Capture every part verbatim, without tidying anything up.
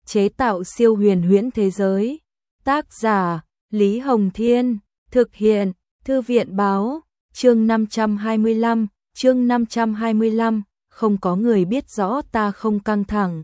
chế tạo siêu huyền huyễn thế giới. Tác giả Lý Hồng Thiên, thực hiện Thư viện Báo. Chương năm trăm hai mươi lăm, chương năm trăm hai mươi lăm, không có người biết rõ ta không căng thẳng.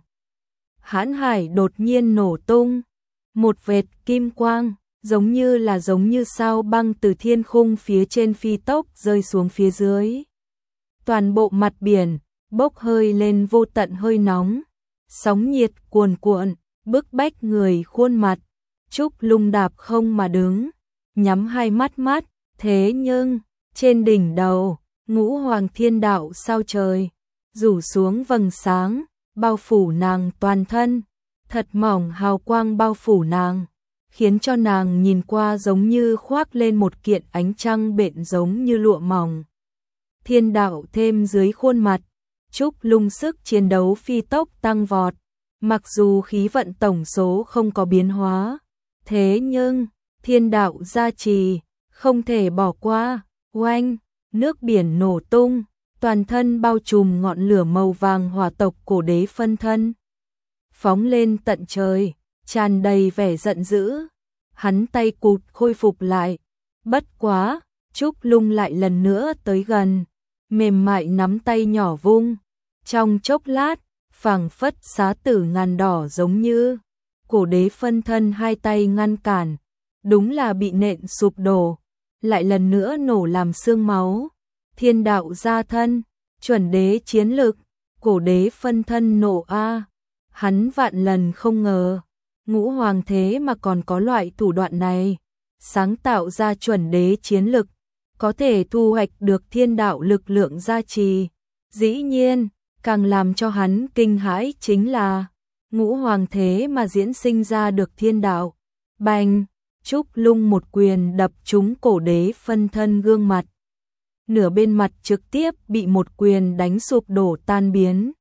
Hãn hải đột nhiên nổ tung, một vệt kim quang, giống như là giống như sao băng từ thiên khung phía trên phi tốc rơi xuống phía dưới. Toàn bộ mặt biển bốc hơi lên vô tận hơi nóng, sóng nhiệt cuồn cuộn, bức bách người khuôn mặt. Trúc Lung đạp không mà đứng, nhắm hai mắt mắt, thế nhưng trên đỉnh đầu, ngũ hoàng thiên đạo sao trời, rủ xuống vầng sáng, bao phủ nàng toàn thân, thật mỏng hào quang bao phủ nàng, khiến cho nàng nhìn qua giống như khoác lên một kiện ánh trăng bện giống như lụa mỏng. Thiên đạo thêm dưới khuôn mặt, Trúc Lung sức chiến đấu phi tốc tăng vọt, mặc dù khí vận tổng số không có biến hóa, thế nhưng thiên đạo gia trì, không thể bỏ qua. Oanh, nước biển nổ tung, toàn thân bao trùm ngọn lửa màu vàng hỏa tộc cổ đế phân thân. Phóng lên tận trời, tràn đầy vẻ giận dữ. Hắn tay cụt khôi phục lại. Bất quá, Trúc Lung lại lần nữa tới gần, mềm mại nắm tay nhỏ vung. Trong chốc lát, phảng phất xá tử ngàn đỏ giống như. Cổ đế phân thân hai tay ngăn cản, đúng là bị nện sụp đổ. Lại lần nữa nổ làm xương máu. Thiên đạo gia thân, chuẩn đế chiến lực, cổ đế phân thân nổ a. Hắn vạn lần không ngờ, ngũ hoàng thế mà còn có loại thủ đoạn này, sáng tạo ra chuẩn đế chiến lực, có thể thu hoạch được thiên đạo lực lượng gia trì. Dĩ nhiên, càng làm cho hắn kinh hãi chính là, ngũ hoàng thế mà diễn sinh ra được thiên đạo. Bành! Trúc Lung một quyền đập trúng cổ đế phân thân gương mặt. Nửa bên mặt trực tiếp bị một quyền đánh sụp đổ tan biến.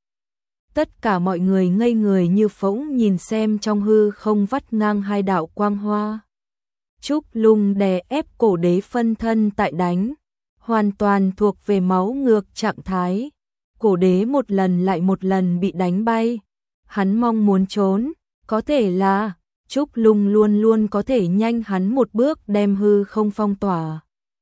Tất cả mọi người ngây người như phỗng nhìn xem trong hư không vắt ngang hai đạo quang hoa. Trúc Lung đè ép cổ đế phân thân tại đánh, hoàn toàn thuộc về máu ngược trạng thái. Cổ đế một lần lại một lần bị đánh bay. Hắn mong muốn trốn, có thể là Trúc Lung luôn luôn có thể nhanh hắn một bước đem hư không phong tỏa.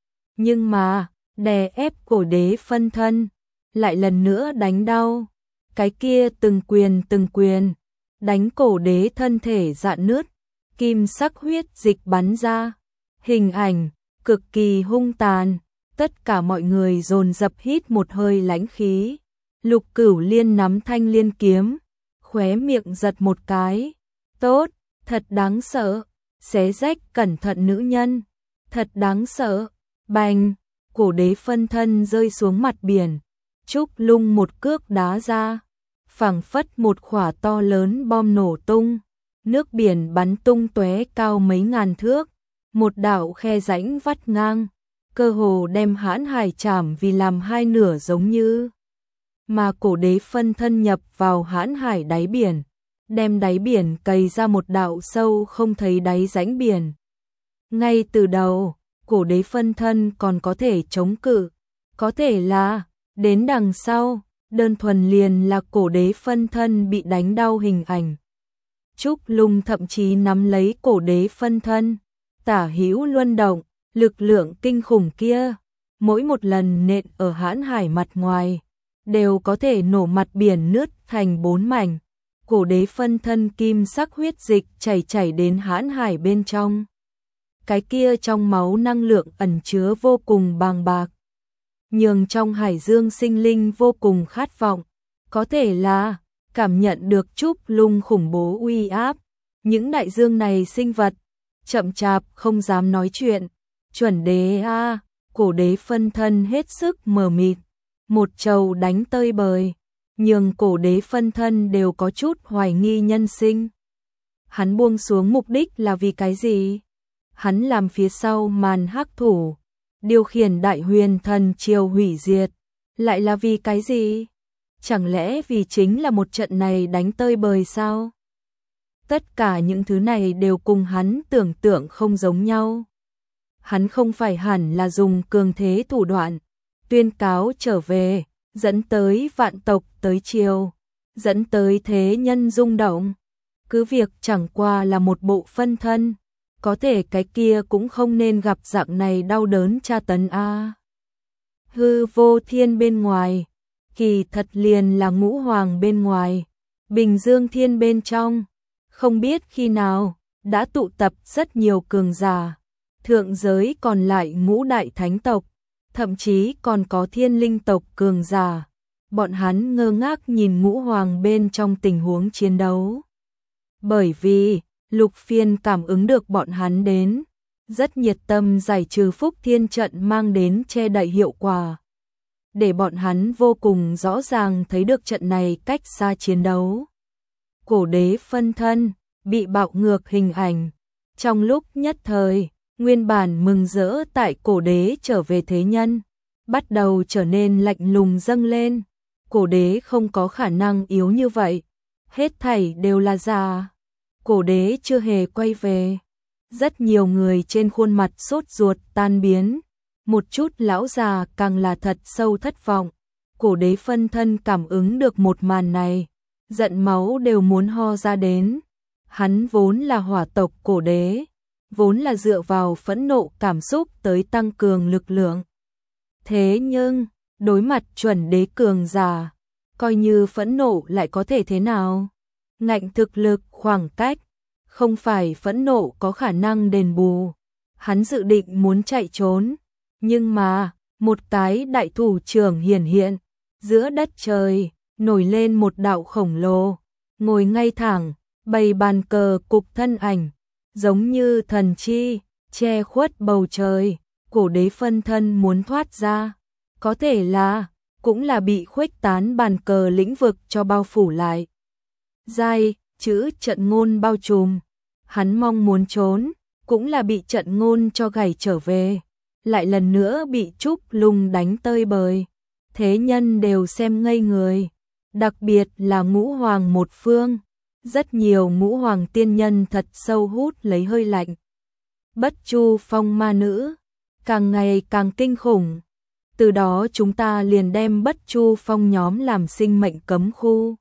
Nhưng mà, đè ép cổ đế phân thân, lại lần nữa đánh đau. Cái kia từng quyền từng quyền, đánh cổ đế thân thể rạn nứt, kim sắc huyết dịch bắn ra. Hình ảnh, cực kỳ hung tàn, tất cả mọi người dồn dập hít một hơi lãnh khí. Lục Cửu Liên nắm thanh liên kiếm, khóe miệng giật một cái. Tốt! Thật đáng sợ, xé rách cẩn thận nữ nhân, thật đáng sợ. Bành, cổ đế phân thân rơi xuống mặt biển. Trúc Lung một cước đá ra, phảng phất một quả to lớn bom nổ tung. Nước biển bắn tung tóe cao mấy ngàn thước, một đạo khe rãnh vắt ngang, cơ hồ đem hãn hải chảm vì làm hai nửa giống như. Mà cổ đế phân thân nhập vào hãn hải đáy biển, đem đáy biển cày ra một đạo sâu không thấy đáy rãnh biển. Ngay từ đầu, cổ đế phân thân còn có thể chống cự, có thể là, đến đằng sau, đơn thuần liền là cổ đế phân thân bị đánh đau hình ảnh. Trúc Lung thậm chí nắm lấy cổ đế phân thân, tả hữu luân động, lực lượng kinh khủng kia, mỗi một lần nện ở hãn hải mặt ngoài, đều có thể nổ mặt biển nứt thành bốn mảnh. Cổ đế phân thân kim sắc huyết dịch chảy chảy đến hãn hải bên trong. Cái kia trong máu năng lượng ẩn chứa vô cùng bàng bạc, nhường trong hải dương sinh linh vô cùng khát vọng, có thể là cảm nhận được Trúc Lung khủng bố uy áp. Những đại dương này sinh vật chậm chạp không dám nói chuyện. Chuẩn đế a, cổ đế phân thân hết sức mờ mịt, một trầu đánh tơi bời, nhường cổ đế phân thân đều có chút hoài nghi nhân sinh. Hắn buông xuống mục đích là vì cái gì? Hắn làm phía sau màn hắc thủ, điều khiển đại huyền thần triều hủy diệt, lại là vì cái gì? Chẳng lẽ vì chính là một trận này đánh tơi bời sao? Tất cả những thứ này đều cùng hắn tưởng tượng không giống nhau. Hắn không phải hẳn là dùng cường thế thủ đoạn, tuyên cáo trở về, dẫn tới vạn tộc tới triều, dẫn tới thế nhân rung động. cứ việc chẳng qua là một bộ phân thân, có thể cái kia cũng không nên gặp dạng này đau đớn tra tấn a. Hư vô thiên bên ngoài, kỳ thật liền là ngũ hoàng bên ngoài, Bình Dương thiên bên trong, không biết khi nào đã tụ tập rất nhiều cường giả, thượng giới còn lại ngũ đại thánh tộc, thậm chí còn có thiên linh tộc cường giả. Bọn hắn ngơ ngác nhìn ngũ hoàng bên trong tình huống chiến đấu. Bởi vì, Lục Phiên cảm ứng được bọn hắn đến, rất nhiệt tâm giải trừ Phúc Thiên trận mang đến che đậy hiệu quả. Để bọn hắn vô cùng rõ ràng thấy được trận này cách xa chiến đấu. Cổ đế phân thân, bị bạo ngược hình ảnh. Trong lúc nhất thời, nguyên bản mừng rỡ tại cổ đế trở về thế nhân, bắt đầu trở nên lạnh lùng dâng lên. Cổ đế không có khả năng yếu như vậy, hết thảy đều là giả. Cổ đế chưa hề quay về. Rất nhiều người trên khuôn mặt sốt ruột tan biến, một chút lão già càng là thật sâu thất vọng. Cổ đế phân thân cảm ứng được một màn này, giận máu đều muốn ho ra đến. Hắn vốn là hỏa tộc cổ đế, vốn là dựa vào phẫn nộ cảm xúc tới tăng cường lực lượng. Thế nhưng, đối mặt chuẩn đế cường giả, coi như phẫn nộ lại có thể thế nào? Ngạnh thực lực khoảng cách, không phải phẫn nộ có khả năng đền bù. Hắn dự định muốn chạy trốn, nhưng mà, một cái đại thủ trưởng hiển hiện, giữa đất trời, nổi lên một đạo khổng lồ, ngồi ngay thẳng, bày bàn cờ cục thân ảnh, giống như thần chi, che khuất bầu trời. Cổ đế phân thân muốn thoát ra, có thể là, cũng là bị khuếch tán bàn cờ lĩnh vực cho bao phủ lại. Giai, chữ trận ngôn bao trùm, hắn mong muốn trốn, cũng là bị trận ngôn cho gảy trở về, lại lần nữa bị Trúc Lung đánh tơi bời. Thế nhân đều xem ngây người, đặc biệt là ngũ hoàng một phương, rất nhiều ngũ hoàng tiên nhân thật sâu hút lấy hơi lạnh. Bất Chu Phong ma nữ, càng ngày càng kinh khủng. Từ đó chúng ta liền đem Bất Chu Phong nhóm làm sinh mệnh cấm khu.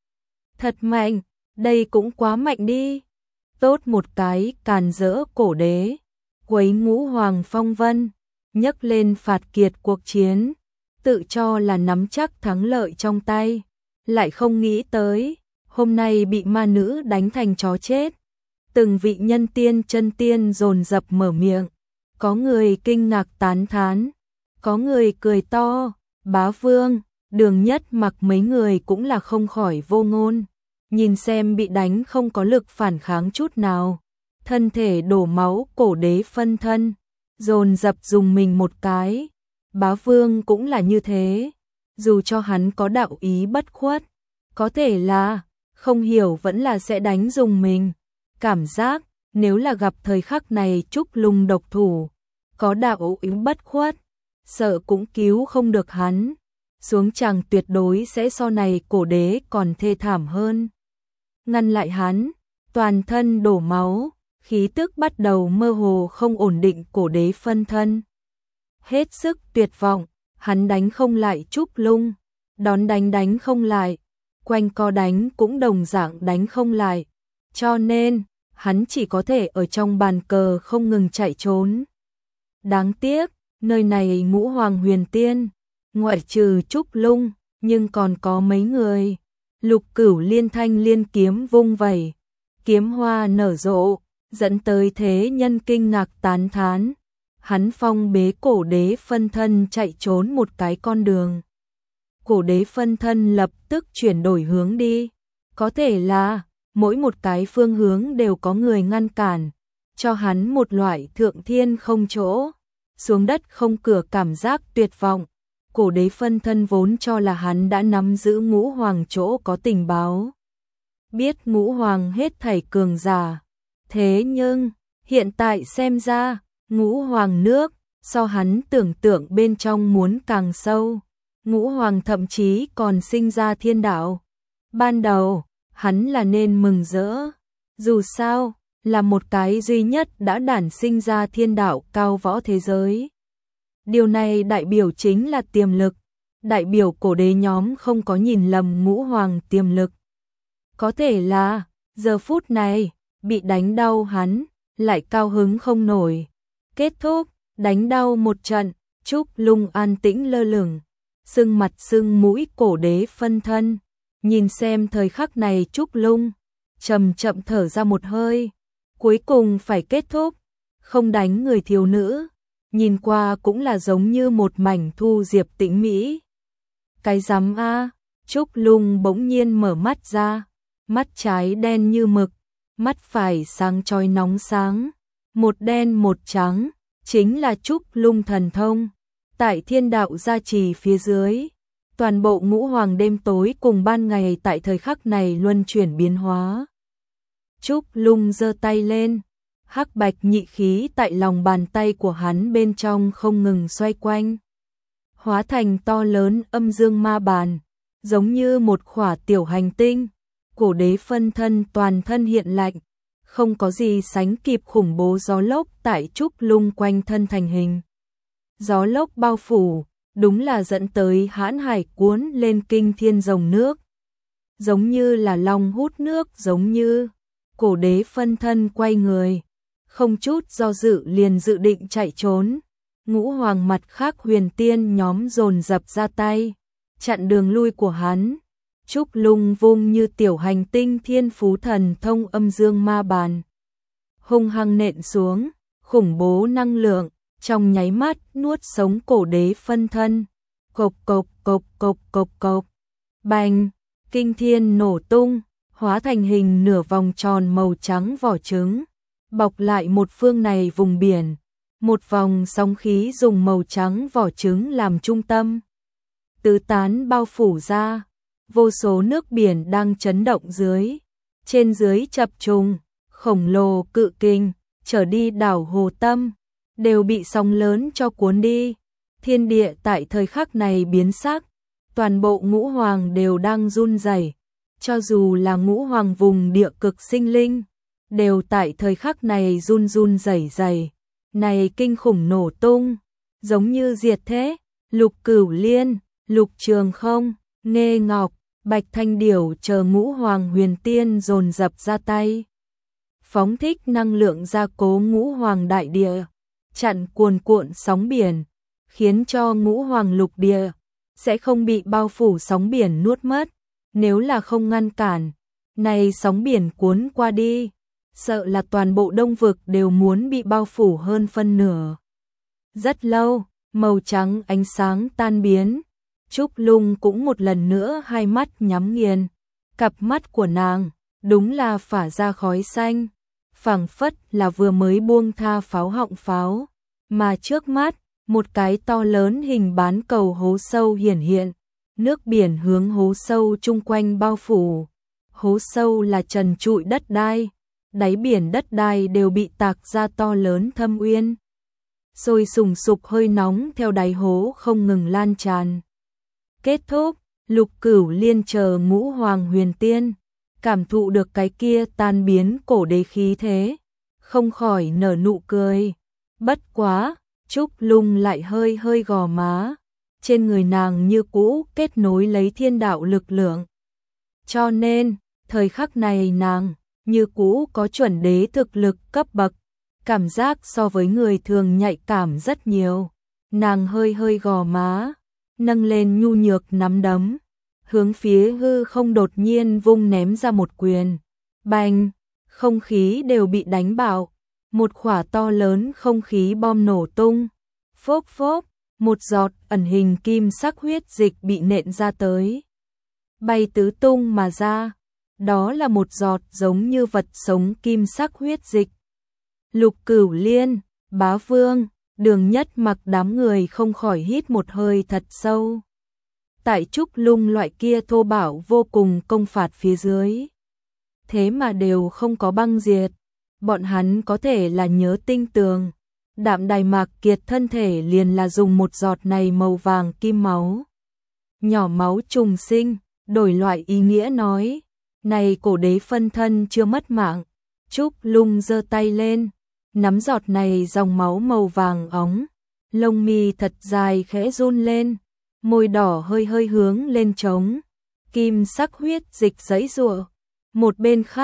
Thật mạnh, đây cũng quá mạnh đi. Tốt một cái càn rỡ cổ đế, quấy ngũ hoàng phong vân, nhấc lên phạt kiệt cuộc chiến, tự cho là nắm chắc thắng lợi trong tay, lại không nghĩ tới, hôm nay bị ma nữ đánh thành chó chết. Từng vị nhân tiên chân tiên dồn dập mở miệng, có người kinh ngạc tán thán, có người cười to. Bá Vương, Đường Nhất Mặc mấy người cũng là không khỏi vô ngôn, nhìn xem bị đánh không có lực phản kháng chút nào, thân thể đổ máu cổ đế phân thân, dồn dập dùng mình một cái. Bá Vương cũng là như thế, dù cho hắn có đạo ý bất khuất, có thể là không hiểu vẫn là sẽ đánh dùng mình. Cảm giác nếu là gặp thời khắc này Trúc Lung độc thủ, có đạo ý bất khuất, sợ cũng cứu không được hắn, xuống chàng tuyệt đối sẽ so này cổ đế còn thê thảm hơn. Ngăn lại hắn, toàn thân đổ máu, khí tức bắt đầu mơ hồ không ổn định cổ đế phân thân. Hết sức tuyệt vọng, hắn đánh không lại Trúc Lung, đón đánh đánh không lại, quanh co đánh cũng đồng dạng đánh không lại, cho nên hắn chỉ có thể ở trong bàn cờ không ngừng chạy trốn. Đáng tiếc, nơi này ngũ hoàng huyền tiên, ngoại trừ Trúc Lung, nhưng còn có mấy người. Lục Cửu liên thanh liên kiếm vung vẩy, kiếm hoa nở rộ, dẫn tới thế nhân kinh ngạc tán thán. Hắn phong bế cổ đế phân thân chạy trốn một cái con đường. Cổ đế phân thân lập tức chuyển đổi hướng đi, có thể là mỗi một cái phương hướng đều có người ngăn cản, cho hắn một loại thượng thiên không chỗ, xuống đất không cửa cảm giác tuyệt vọng. Cổ đế phân thân vốn cho là hắn đã nắm giữ ngũ hoàng chỗ có tình báo, biết ngũ hoàng hết thảy cường giả, thế nhưng hiện tại xem ra ngũ hoàng nước so hắn tưởng tượng bên trong muốn càng sâu. Ngũ hoàng thậm chí còn sinh ra thiên đạo. Ban đầu hắn là nên mừng rỡ, dù sao là một cái duy nhất đã đản sinh ra thiên đạo cao võ thế giới. Điều này đại biểu chính là tiềm lực, đại biểu cổ đế nhóm không có nhìn lầm ngũ hoàng tiềm lực. Có thể là Giờ phút này, bị đánh đau hắn, lại cao hứng không nổi. Kết thúc, đánh đau một trận, Trúc Lung an tĩnh lơ lửng, sưng mặt sưng mũi cổ đế phân thân. Nhìn xem thời khắc này Trúc Lung, chậm chậm thở ra một hơi. Cuối cùng phải kết thúc, không đánh người thiếu nữ. Nhìn qua cũng là giống như một mảnh thu diệp tĩnh mỹ. Cái rắm a, Trúc Lung bỗng nhiên mở mắt ra, mắt trái đen như mực, mắt phải sáng chói nóng sáng, một đen một trắng, chính là Trúc Lung thần thông. Tại thiên đạo gia trì phía dưới, toàn bộ ngũ hoàng đêm tối cùng ban ngày tại thời khắc này luân chuyển biến hóa. Trúc Lung giơ tay lên, hắc bạch nhị khí tại lòng bàn tay của hắn bên trong không ngừng xoay quanh, hóa thành to lớn âm dương ma bàn, giống như một khỏa tiểu hành tinh. Cổ đế phân thân toàn thân hiện lạnh, không có gì sánh kịp khủng bố gió lốc tại Trúc Lung quanh thân thành hình. Gió lốc bao phủ, đúng là dẫn tới hãn hải cuốn lên kinh thiên dòng nước. Giống như là long hút nước, giống như cổ đế phân thân quay người, không chút do dự liền dự định chạy trốn. Ngũ hoàng mặt khác huyền tiên nhóm dồn dập ra tay, chặn đường lui của hắn. Trúc Lung vung như tiểu hành tinh thiên phú thần thông âm dương ma bàn, hung hăng nện xuống, khủng bố năng lượng, trong nháy mắt nuốt sống cổ đế phân thân. Cộc cộc cộc cộc cộc cộc, bành, kinh thiên nổ tung, hóa thành hình nửa vòng tròn màu trắng vỏ trứng, bọc lại một phương này vùng biển. Một vòng sóng khí dùng màu trắng vỏ trứng làm trung tâm, tứ tán bao phủ ra. Vô số nước biển đang chấn động dưới, trên dưới chập trùng, khổng lồ cự kình, trở đi đảo Hồ Tâm, đều bị sóng lớn cho cuốn đi. Thiên địa tại thời khắc này biến sắc, toàn bộ ngũ hoàng đều đang run rẩy, cho dù là ngũ hoàng vùng địa cực sinh linh, đều tại thời khắc này run run rẩy rẩy. Này kinh khủng nổ tung, giống như diệt thế. Lục Cửu Liên, Lục Trường Không, Nghê Ngọc, Bạch Thanh Điểu chờ ngũ hoàng huyền tiên dồn dập ra tay, phóng thích năng lượng gia cố ngũ hoàng đại địa, chặn cuồn cuộn sóng biển, khiến cho ngũ hoàng lục địa sẽ không bị bao phủ sóng biển nuốt mất. Nếu là không ngăn cản, này sóng biển cuốn qua đi, sợ là toàn bộ đông vực đều muốn bị bao phủ hơn phân nửa. Rất lâu, màu trắng ánh sáng tan biến. Trúc Lung cũng một lần nữa hai mắt nhắm nghiền, cặp mắt của nàng đúng là phả ra khói xanh, phảng phất là vừa mới buông tha pháo họng pháo, mà trước mắt một cái to lớn hình bán cầu hố sâu hiển hiện, nước biển hướng hố sâu chung quanh bao phủ. Hố sâu là trần trụi đất đai, đáy biển đất đai đều bị tạc ra to lớn thâm uyên, sôi sùng sục hơi nóng theo đáy hố không ngừng lan tràn. Kết thúc, Lục Cửu Liên chờ ngũ hoàng huyền tiên, cảm thụ được cái kia tan biến cổ đế khí thế, không khỏi nở nụ cười. Bất quá, Trúc Lung lại hơi hơi gò má, trên người nàng như cũ kết nối lấy thiên đạo lực lượng. Cho nên, thời khắc này nàng như cũ có chuẩn đế thực lực cấp bậc, cảm giác so với người thường nhạy cảm rất nhiều. Nàng hơi hơi gò má, nâng lên nhu nhược nắm đấm, hướng phía hư không đột nhiên vung ném ra một quyền. Bành, không khí đều bị đánh bạo, một quả to lớn không khí bom nổ tung. Phốc phốc, một giọt ẩn hình kim sắc huyết dịch bị nện ra tới, bay tứ tung mà ra. Đó là một giọt giống như vật sống kim sắc huyết dịch. Lục Cửu Liên, Bá Vương, Đường Nhất Mặc đám người không khỏi hít một hơi thật sâu. Tại Trúc Lung loại kia thô bạo vô cùng công phạt phía dưới, thế mà đều không có băng diệt. Bọn hắn có thể là nhớ tinh tường, Đạm Đài Mạc Kiệt thân thể liền là dùng một giọt này màu vàng kim máu, nhỏ máu trùng sinh, đổi loại ý nghĩa nói, này cổ đế phân thân chưa mất mạng. Trúc Lung giơ tay lên, nắm giọt này dòng máu màu vàng óng, lông mi thật dài khẽ run lên, môi đỏ hơi hơi hướng lên trống, kim sắc huyết dịch giãy giụa. Một bên khác,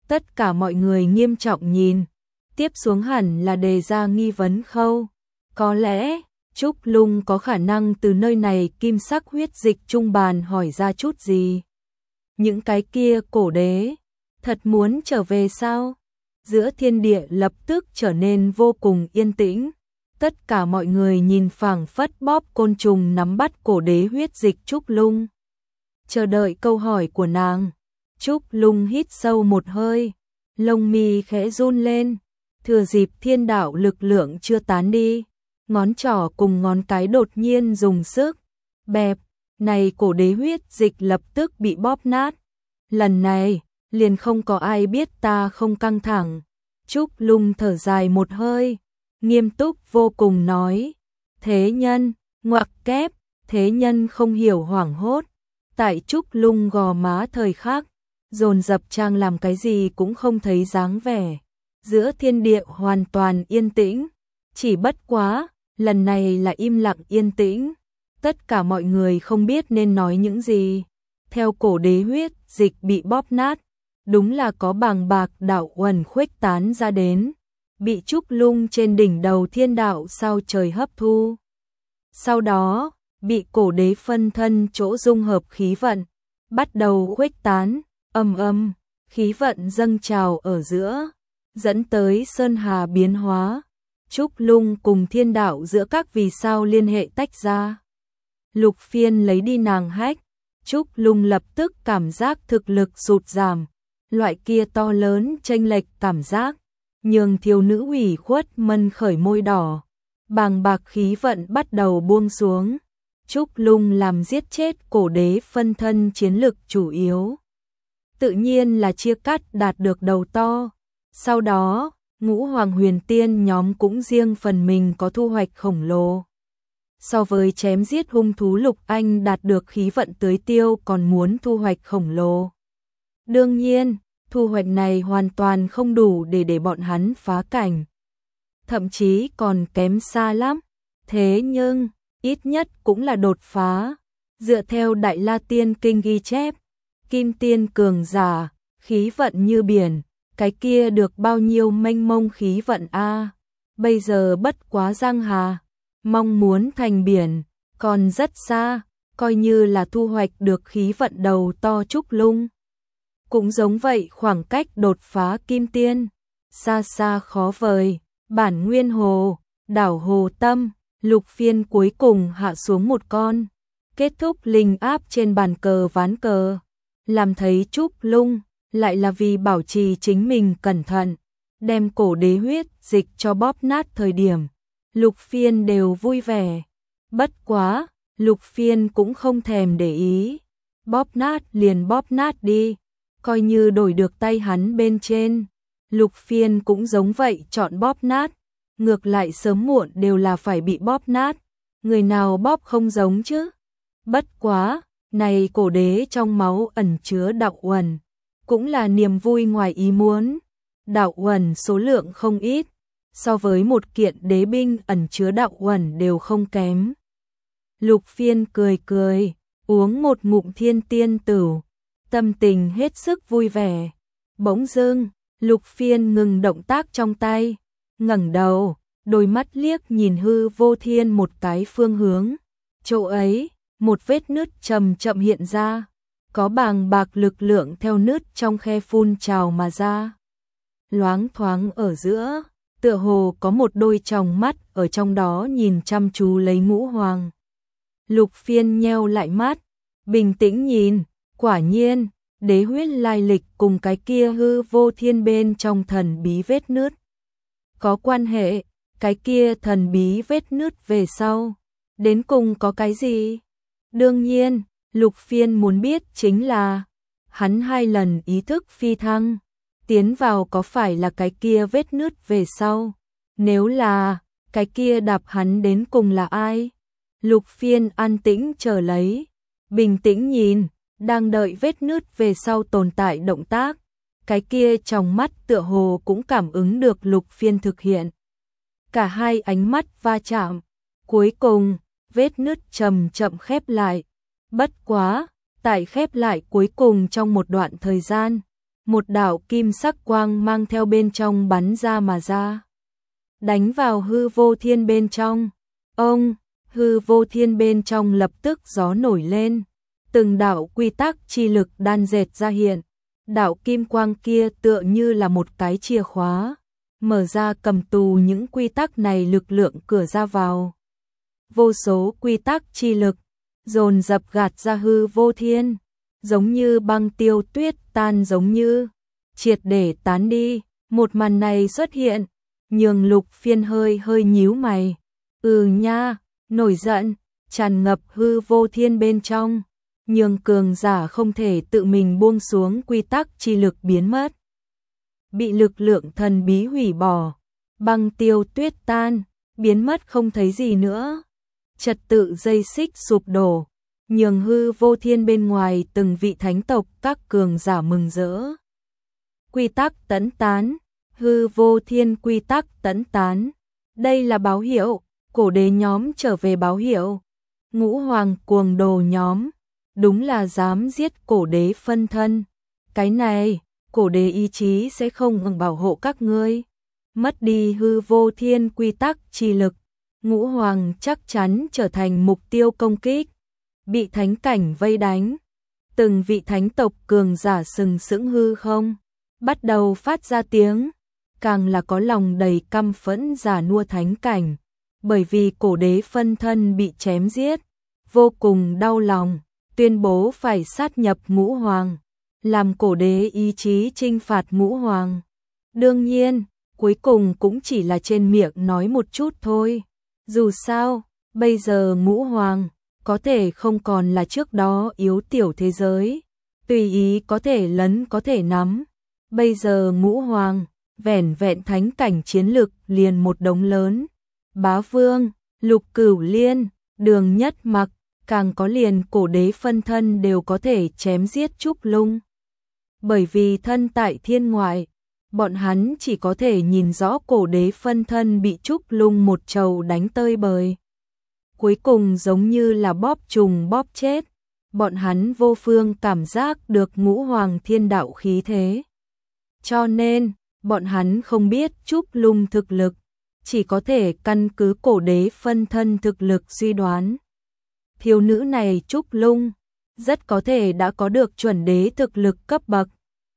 Tất cả mọi người nghiêm trọng nhìn. Tiếp xuống hẳn là đề ra nghi vấn khâu. Có lẽ, Trúc Lung có khả năng từ nơi này kim sắc huyết dịch trung bàn hỏi ra chút gì. Những cái kia cổ đế, thật muốn trở về sao? Giữa thiên địa lập tức trở nên vô cùng yên tĩnh. Tất cả mọi người nhìn phảng phất bóp côn trùng nắm bắt cổ đế huyết dịch Trúc Lung. Chờ đợi câu hỏi của nàng. Trúc Lung hít sâu một hơi, lông mi khẽ run lên, thừa dịp thiên đạo lực lượng chưa tán đi, ngón trỏ cùng ngón cái đột nhiên dùng sức, bẹp, này cổ đế huyết dịch lập tức bị bóp nát. Lần này, liền không có ai biết ta không căng thẳng. Trúc Lung thở dài một hơi, nghiêm túc vô cùng nói, thế nhân, ngoặc kép, thế nhân không hiểu hoảng hốt. Tại Trúc Lung gò má thời khắc, dồn dập trang làm cái gì cũng không thấy dáng vẻ. Giữa thiên địa hoàn toàn yên tĩnh, chỉ bất quá, lần này là im lặng yên tĩnh. Tất cả mọi người không biết nên nói những gì. Theo cổ đế huyết dịch bị bóp nát, đúng là có bàng bạc đạo uẩn khuếch tán ra đến, bị Trúc Lung trên đỉnh đầu thiên đạo sao trời hấp thu. Sau đó, bị cổ đế phân thân chỗ dung hợp khí vận, bắt đầu khuếch tán, âm âm, khí vận dâng trào ở giữa, dẫn tới sơn hà biến hóa. Trúc Lung cùng thiên đạo giữa các vì sao liên hệ tách ra. Lục Phiên lấy đi nàng hách, Trúc Lung lập tức cảm giác thực lực sụt giảm, loại kia to lớn chênh lệch cảm giác, nhường thiếu nữ ủy khuất mân khởi môi đỏ, bàng bạc khí vận bắt đầu buông xuống. Trúc Lung làm giết chết cổ đế phân thân chiến lực chủ yếu, tự nhiên là chia cắt đạt được đầu to. Sau đó, ngũ hoàng huyền tiên nhóm cũng riêng phần mình có thu hoạch khổng lồ. So với chém giết hung thú Lục Anh đạt được khí vận tưới tiêu còn muốn thu hoạch khổng lồ. Đương nhiên, thu hoạch này hoàn toàn không đủ để để bọn hắn phá cảnh. Thậm chí còn kém xa lắm. Thế nhưng, ít nhất cũng là đột phá. Dựa theo Đại La Tiên Kinh ghi chép, Kim Tiên cường giả, khí vận như biển, cái kia được bao nhiêu mênh mông khí vận a. Bây giờ bất quá giang hà, mong muốn thành biển, còn rất xa, coi như là thu hoạch được khí vận đầu to Trúc Lung. Cũng giống vậy, khoảng cách đột phá Kim Tiên, xa xa khó vời. Bản Nguyên Hồ, đảo Hồ Tâm, Lục Phiên cuối cùng hạ xuống một con, kết thúc linh áp trên bàn cờ ván cờ. Làm thấy Trúc Lung, lại là vì bảo trì chính mình cẩn thận, đem cổ đế huyết dịch cho bóp nát thời điểm. Lục Phiên đều vui vẻ. Bất quá, Lục Phiên cũng không thèm để ý. Bóp nát liền bóp nát đi, coi như đổi được tay hắn bên trên. Lục Phiên cũng giống vậy, chọn bóp nát. Ngược lại sớm muộn đều là phải bị bóp nát. Người nào bóp không giống chứ. Bất quá, này cổ đế trong máu ẩn chứa đạo uẩn, cũng là niềm vui ngoài ý muốn. Đạo uẩn số lượng không ít, so với một kiện đế binh ẩn chứa đạo uẩn đều không kém. Lục Phiên cười cười, uống một ngụm thiên tiên tửu, tâm tình hết sức vui vẻ. Bỗng dưng, Lục Phiên ngừng động tác trong tay, ngẩng đầu, đôi mắt liếc nhìn hư vô thiên một cái phương hướng. Chỗ ấy, một vết nứt chậm chậm hiện ra, có bàng bạc lực lượng theo nứt trong khe phun trào mà ra. Loáng thoáng ở giữa, tựa hồ có một đôi tròng mắt ở trong đó nhìn chăm chú lấy Ngũ Hoàng. Lục Phiên nheo lại mắt, bình tĩnh nhìn, quả nhiên, đế huyết lai lịch cùng cái kia hư vô thiên bên trong thần bí vết nứt có quan hệ. Cái kia thần bí vết nứt về sau, đến cùng có cái gì? Đương nhiên, Lục Phiên muốn biết chính là, hắn hai lần ý thức phi thăng, tiến vào có phải là cái kia vết nứt về sau? Nếu là, cái kia đạp hắn đến cùng là ai? Lục Phiên an tĩnh chờ lấy, bình tĩnh nhìn, đang đợi vết nứt về sau tồn tại động tác. Cái kia trong mắt tựa hồ cũng cảm ứng được Lục Phiên thực hiện. Cả hai ánh mắt va chạm, cuối cùng, vết nứt chậm chậm khép lại. Bất quá, tại khép lại cuối cùng trong một đoạn thời gian, một đạo kim sắc quang mang theo bên trong bắn ra mà ra. Đánh vào hư vô thiên bên trong. Ông, hư vô thiên bên trong lập tức gió nổi lên. Từng đạo quy tắc chi lực đan dệt ra hiện. Đạo kim quang kia tựa như là một cái chìa khóa, mở ra cầm tù những quy tắc này lực lượng cửa ra vào. Vô số quy tắc chi lực dồn dập gạt ra hư vô thiên, giống như băng tiêu tuyết tan, giống như triệt để tán đi. Một màn này xuất hiện, nhường Lục Phiên hơi hơi nhíu mày. Ừ nha, nổi giận, tràn ngập hư vô thiên bên trong, nhường cường giả không thể tự mình buông xuống quy tắc chi lực biến mất. Bị lực lượng thần bí hủy bỏ, băng tiêu tuyết tan, biến mất không thấy gì nữa. Trật tự dây xích sụp đổ, nhường hư vô thiên bên ngoài từng vị thánh tộc các cường giả mừng rỡ. Quy tắc tấn tán, hư vô thiên quy tắc tấn tán. Đây là báo hiệu, cổ đế nhóm trở về báo hiệu. Ngũ hoàng cuồng đồ nhóm, đúng là dám giết cổ đế phân thân. Cái này, cổ đế ý chí sẽ không ngừng bảo hộ các ngươi. Mất đi hư vô thiên quy tắc chi lực, ngũ hoàng chắc chắn trở thành mục tiêu công kích. Bị thánh cảnh vây đánh, từng vị thánh tộc cường giả sừng sững hư không, bắt đầu phát ra tiếng, càng là có lòng đầy căm phẫn giả nua thánh cảnh, bởi vì cổ đế phân thân bị chém giết, vô cùng đau lòng, tuyên bố phải sát nhập ngũ hoàng, làm cổ đế ý chí chinh phạt ngũ hoàng. Đương nhiên, cuối cùng cũng chỉ là trên miệng nói một chút thôi. Dù sao, bây giờ ngũ hoàng có thể không còn là trước đó yếu tiểu thế giới, tùy ý có thể lấn có thể nắm. Bây giờ ngũ hoàng, vẻn vẹn thánh cảnh chiến lực liền một đống lớn. Bá Vương, Lục Cửu Liên, Đường Nhất Mặc, càng có liền cổ đế phân thân đều có thể chém giết Trúc Lung. Bởi vì thân tại thiên ngoại, bọn hắn chỉ có thể nhìn rõ cổ đế phân thân bị Trúc Lung một trầu đánh tơi bời. Cuối cùng giống như là bóp trùng bóp chết, bọn hắn vô phương cảm giác được ngũ hoàng thiên đạo khí thế. Cho nên, bọn hắn không biết Trúc Lung thực lực, chỉ có thể căn cứ cổ đế phân thân thực lực suy đoán. Thiếu nữ này Trúc Lung, rất có thể đã có được chuẩn đế thực lực cấp bậc.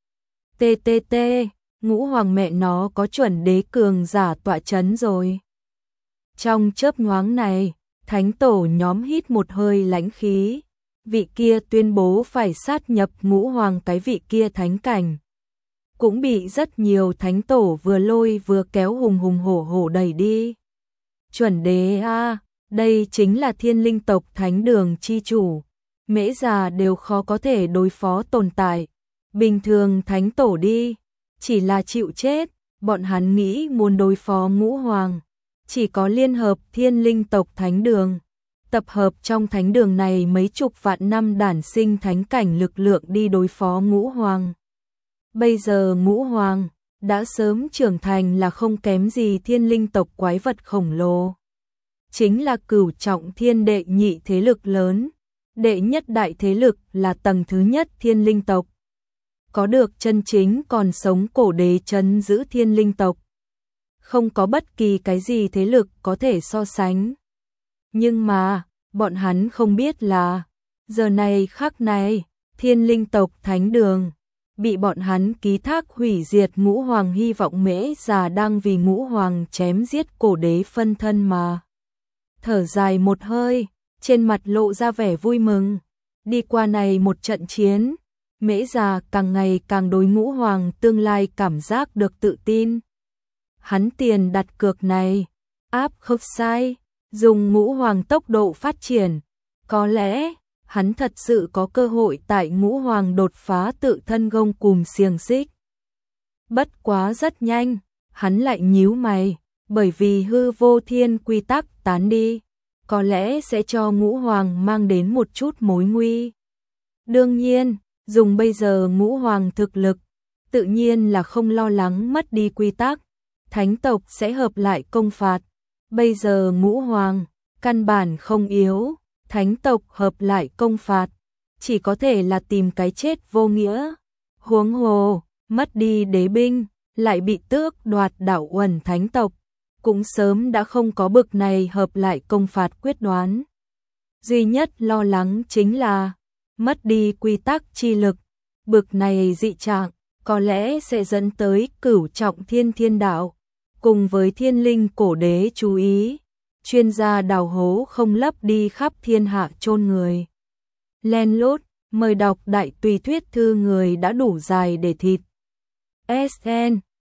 tê tê tê, ngũ hoàng mẹ nó có chuẩn đế cường giả tọa chấn rồi. Trong chớp nhoáng này, thánh tổ nhóm hít một hơi lãnh khí, vị kia tuyên bố phải sát nhập ngũ hoàng cái vị kia thánh cảnh. Cũng bị rất nhiều thánh tổ vừa lôi vừa kéo hùng hùng hổ hổ đẩy đi. Chuẩn đế a, đây chính là thiên linh tộc thánh đường chi chủ, mễ già đều khó có thể đối phó tồn tại. Bình thường thánh tổ đi, chỉ là chịu chết, bọn hắn nghĩ muốn đối phó ngũ hoàng, chỉ có liên hợp thiên linh tộc thánh đường, tập hợp trong thánh đường này mấy chục vạn năm đản sinh thánh cảnh lực lượng đi đối phó ngũ hoàng. Bây giờ ngũ hoàng đã sớm trưởng thành là không kém gì thiên linh tộc quái vật khổng lồ. Chính là cửu trọng thiên đệ nhị thế lực lớn, đệ nhất đại thế lực là tầng thứ nhất thiên linh tộc. Có được chân chính còn sống cổ đế trấn giữ thiên linh tộc. Không có bất kỳ cái gì thế lực có thể so sánh. Nhưng mà, bọn hắn không biết là, giờ này khắc này, thiên linh tộc thánh đường, bị bọn hắn ký thác hủy diệt ngũ hoàng hy vọng mễ già đang vì ngũ hoàng chém giết cổ đế phân thân mà. Thở dài một hơi, trên mặt lộ ra vẻ vui mừng. Đi qua này một trận chiến, mễ già càng ngày càng đối ngũ hoàng tương lai cảm giác được tự tin. Hắn tiền đặt cược này, áp không sai, dùng ngũ hoàng tốc độ phát triển. Có lẽ, hắn thật sự có cơ hội tại ngũ hoàng đột phá tự thân gông cùm xiềng xích. Bất quá rất nhanh, hắn lại nhíu mày, bởi vì hư vô thiên quy tắc tán đi, có lẽ sẽ cho ngũ hoàng mang đến một chút mối nguy. Đương nhiên, dùng bây giờ ngũ hoàng thực lực, tự nhiên là không lo lắng mất đi quy tắc, thánh tộc sẽ hợp lại công phạt. Bây giờ ngũ hoàng, căn bản không yếu, thánh tộc hợp lại công phạt, chỉ có thể là tìm cái chết vô nghĩa. Huống hồ, mất đi đế binh, lại bị tước đoạt đạo Uẩn thánh tộc, cũng sớm đã không có bực này hợp lại công phạt quyết đoán. Duy nhất lo lắng chính là mất đi quy tắc chi lực, bực này dị trạng có lẽ sẽ dẫn tới cửu trọng thiên thiên đạo, cùng với thiên linh cổ đế chú ý, chuyên gia đào hố không lấp đi khắp thiên hạ chôn người. Len lút, mời đọc đại tùy thuyết thư người đã đủ dài để thịt. ét en